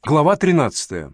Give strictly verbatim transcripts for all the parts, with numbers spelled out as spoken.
Глава тринадцатая.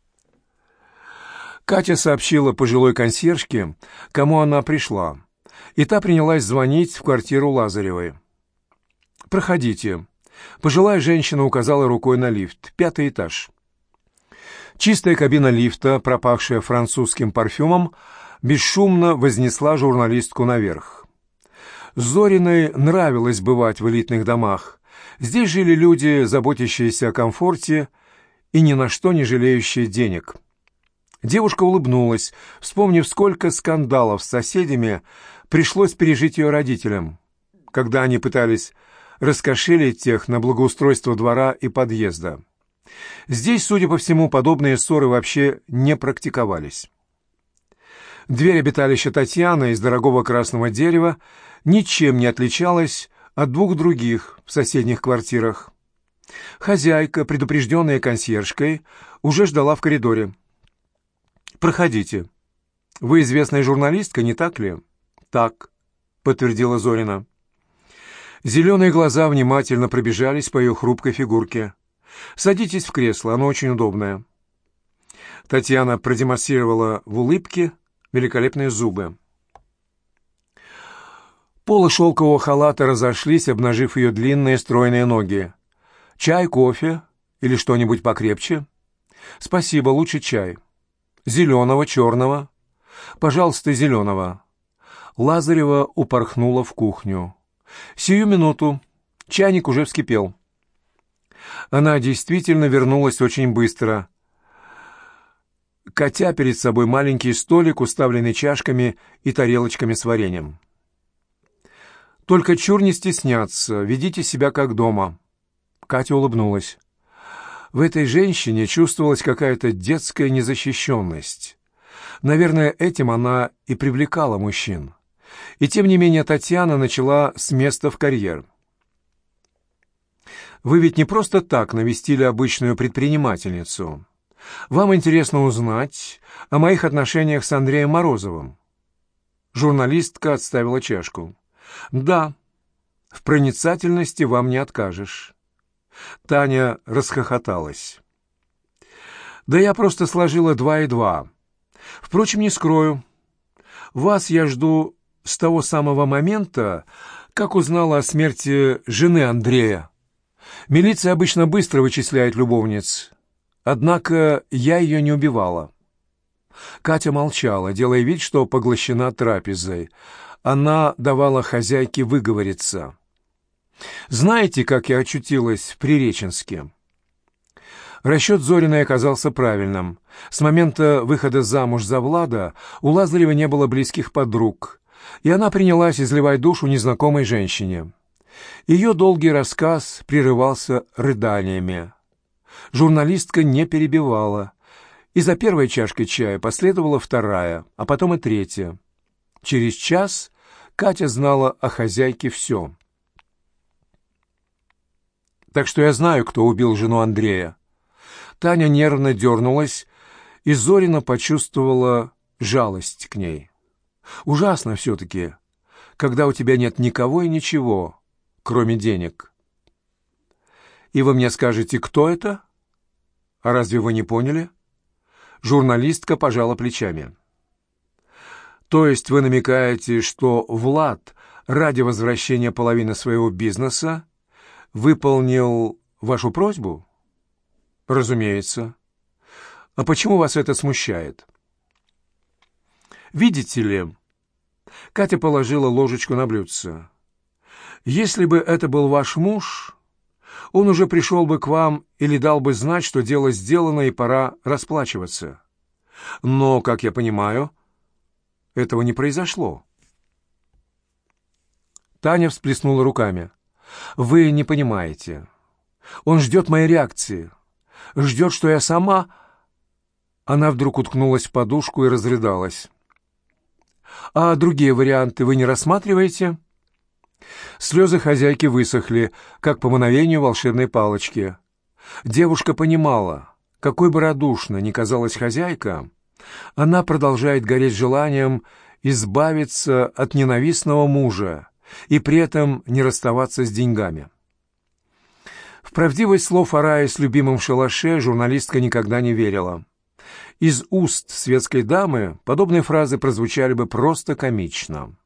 Катя сообщила пожилой консьержке, кому она пришла, и та принялась звонить в квартиру Лазаревой. «Проходите». Пожилая женщина указала рукой на лифт. Пятый этаж. Чистая кабина лифта, пропахшая французским парфюмом, бесшумно вознесла журналистку наверх. Зориной нравилось бывать в элитных домах. Здесь жили люди, заботящиеся о комфорте и ни на что не жалеющие денег. Девушка улыбнулась, вспомнив, сколько скандалов с соседями пришлось пережить ее родителям, когда они пытались раскошелить тех на благоустройство двора и подъезда. Здесь, судя по всему, подобные ссоры вообще не практиковались. Дверь обиталища Татьяны из дорогого красного дерева ничем не отличалась от двух других в соседних квартирах. Хозяйка, предупрежденная консьержкой, уже ждала в коридоре. «Проходите. Вы известная журналистка, не так ли?» «Так», — подтвердила Зорина. Зеленые глаза внимательно пробежались по ее хрупкой фигурке. «Садитесь в кресло, оно очень удобное». Татьяна продемонстрировала в улыбке великолепные зубы. Полы шелкового халата разошлись, обнажив ее длинные стройные ноги. «Чай, кофе или что-нибудь покрепче?» «Спасибо, лучше чай. Зеленого, черного?» «Пожалуйста, зеленого». Лазарева упорхнула в кухню. «Сию минуту. Чайник уже вскипел». Она действительно вернулась очень быстро, катя перед собой маленький столик, уставленный чашками и тарелочками с вареньем. «Только чур не стесняться, ведите себя как дома». Катя улыбнулась. В этой женщине чувствовалась какая-то детская незащищенность. Наверное, этим она и привлекала мужчин. И тем не менее Татьяна начала с места в карьер. «Вы ведь не просто так навестили обычную предпринимательницу. Вам интересно узнать о моих отношениях с Андреем Морозовым». Журналистка отставила чашку. «Да, в проницательности вам не откажешь». Таня расхохоталась. «Да я просто сложила два и два. Впрочем, не скрою. Вас я жду с того самого момента, как узнала о смерти жены Андрея. Милиция обычно быстро вычисляет любовниц. Однако я ее не убивала». Катя молчала, делая вид, что поглощена трапезой. Она давала хозяйке выговориться. «Знаете, как я очутилась в Приреченске?» Расчет Зориной оказался правильным. С момента выхода замуж за Влада у Лазаревой не было близких подруг, и она принялась изливать душу незнакомой женщине. Ее долгий рассказ прерывался рыданиями. Журналистка не перебивала, и за первой чашкой чая последовала вторая, а потом и третья. Через час Катя знала о хозяйке все. «Так что я знаю, кто убил жену Андрея». Таня нервно дернулась, и Зорина почувствовала жалость к ней. «Ужасно все-таки, когда у тебя нет никого и ничего, кроме денег». «И вы мне скажете, кто это? А разве вы не поняли?» Журналистка пожала плечами. «То есть вы намекаете, что Влад ради возвращения половины своего бизнеса выполнил вашу просьбу?» «Разумеется. А почему вас это смущает?» «Видите ли...» Катя положила ложечку на блюдце. «Если бы это был ваш муж, он уже пришел бы к вам или дал бы знать, что дело сделано и пора расплачиваться. Но, как я понимаю, этого не произошло». Таня всплеснула руками. «Вы не понимаете. Он ждет моей реакции. Ждет, что я сама...» Она вдруг уткнулась в подушку и разрыдалась. «А другие варианты вы не рассматриваете?» Слезы хозяйки высохли, как по мановению волшебной палочки. Девушка понимала, какой бы радушно ни казалась хозяйка, она продолжает гореть желанием избавиться от ненавистного мужа и при этом не расставаться с деньгами. В правдивость слов о рае с любимым в шалаше журналистка никогда не верила. Из уст светской дамы подобные фразы прозвучали бы просто комично.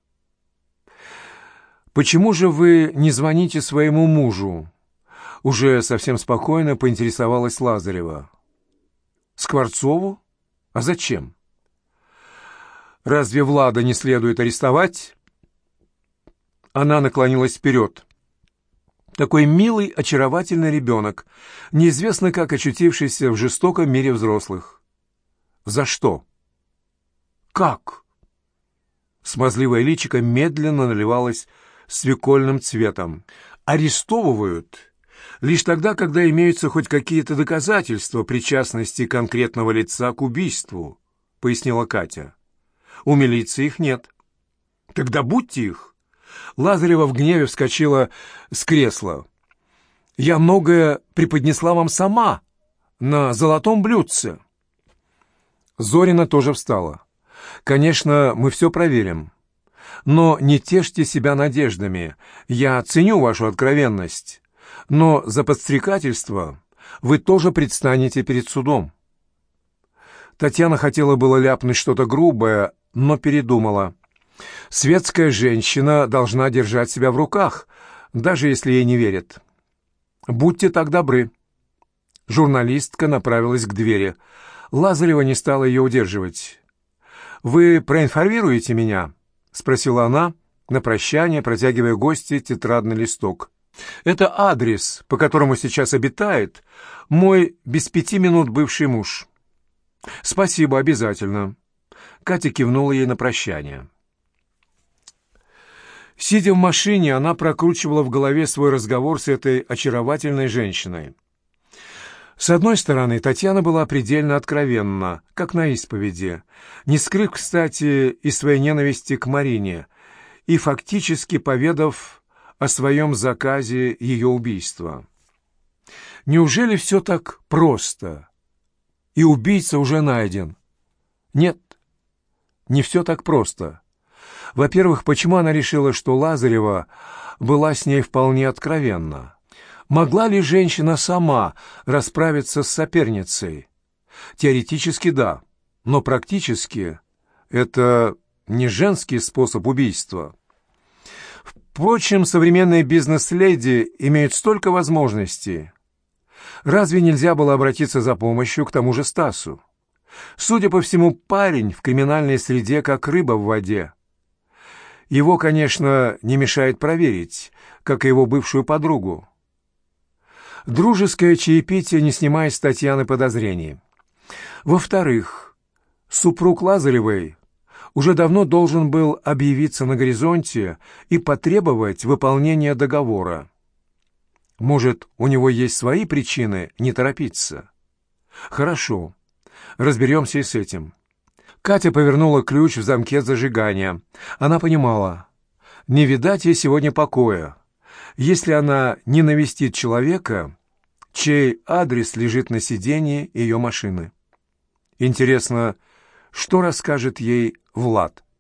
«Почему же вы не звоните своему мужу?» Уже совсем спокойно поинтересовалась Лазарева. «Скворцову? А зачем? Разве Влада не следует арестовать?» Она наклонилась вперед. Такой милый, очаровательный ребенок, неизвестно как очутившийся в жестоком мире взрослых. «За что?» «Как?» Смазливое личико медленно наливалось свекольным цветом. «Арестовывают лишь тогда, когда имеются хоть какие-то доказательства причастности конкретного лица к убийству», — пояснила Катя. «У милиции их нет». «Тогда будьте их». Лазарева в гневе вскочила с кресла. «Я многое преподнесла вам сама, на золотом блюдце». Зорина тоже встала. «Конечно, мы все проверим. Но не тешьте себя надеждами. Я ценю вашу откровенность. Но за подстрекательство вы тоже предстанете перед судом». Татьяна хотела было ляпнуть что-то грубое, но передумала. Светская женщина должна держать себя в руках, даже если ей не верят. «Будьте так добры». Журналистка направилась к двери. Лазарева не стала ее удерживать. «Вы проинформируете меня?» — спросила она, на прощание протягивая гости тетрадный листок. «Это адрес, по которому сейчас обитает мой без пяти минут бывший муж». «Спасибо, обязательно». Катя кивнула ей на прощание. Сидя в машине, она прокручивала в голове свой разговор с этой очаровательной женщиной. С одной стороны, Татьяна была предельно откровенна, как на исповеди, не скрыв, кстати, и своей ненависти к Марине, и фактически поведав о своем заказе ее убийства. Неужели все так просто? И убийца уже найден? Нет, не все так просто. Во-первых, почему она решила, что Лазарева была с ней вполне откровенна? Могла ли женщина сама расправиться с соперницей? Теоретически да, но практически это не женский способ убийства. Впрочем, современные бизнес-леди имеют столько возможностей. Разве нельзя было обратиться за помощью к тому же Стасу? Судя по всему, парень в криминальной среде как рыба в воде. Его, конечно, не мешает проверить, как и его бывшую подругу. Дружеское чаепитие не снимает с Татьяны подозрений. Во-вторых, супруг Лазаревой уже давно должен был объявиться на горизонте и потребовать выполнения договора. Может, у него есть свои причины не торопиться? Хорошо, разберемся и с этим. Катя повернула ключ в замке зажигания. Она понимала, не видать ей сегодня покоя, если она не навестит человека, чей адрес лежит на сиденье ее машины. Интересно, что расскажет ей Влад?